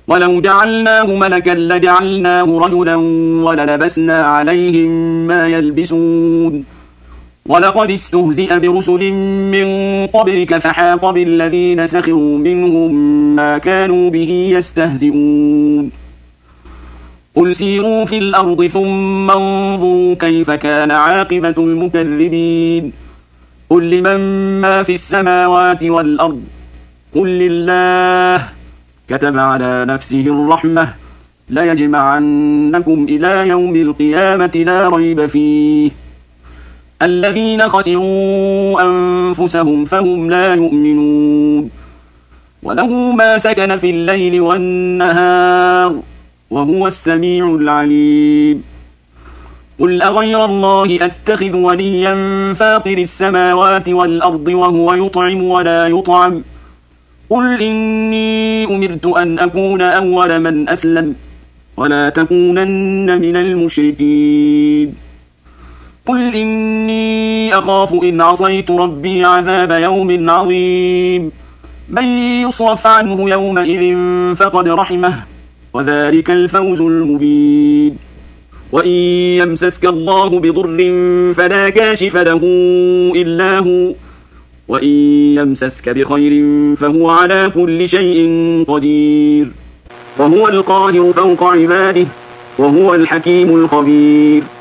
ولو جعلناه ملكا لجعلناه رجلا وللبسنا عليهم ما يلبسون ولقد استهزئ برسل من قبلك فحاق بالذين سخروا منهم ما كانوا به يستهزئون قل سيروا في الأرض ثم انظروا كيف كان عاقبة المكذبين قل لمن ما في السماوات والأرض قل لله كتب على نفسه الرحمة ليجمعنكم إلى يوم القيامة لا ريب فيه الذين خسروا أنفسهم فهم لا يؤمنون وله ما سكن في الليل والنهار وهو السميع العليم قل أغير الله أتخذ وليا فاطر السماوات والأرض وهو يطعم ولا يطعم قل إني أمرت أن أكون أول من أسلم ولا تكونن من المشركين قل إني أخاف إن عصيت ربي عذاب يوم عظيم من يصرف عنه يومئذ فقد رحمه وذلك الفوز المبين وإن يمسسك الله بضر فلا كاشف له إلا هو وإن يمسسك بخير فهو على كل شيء قدير وهو القاهر فوق عباده وهو الحكيم الخبير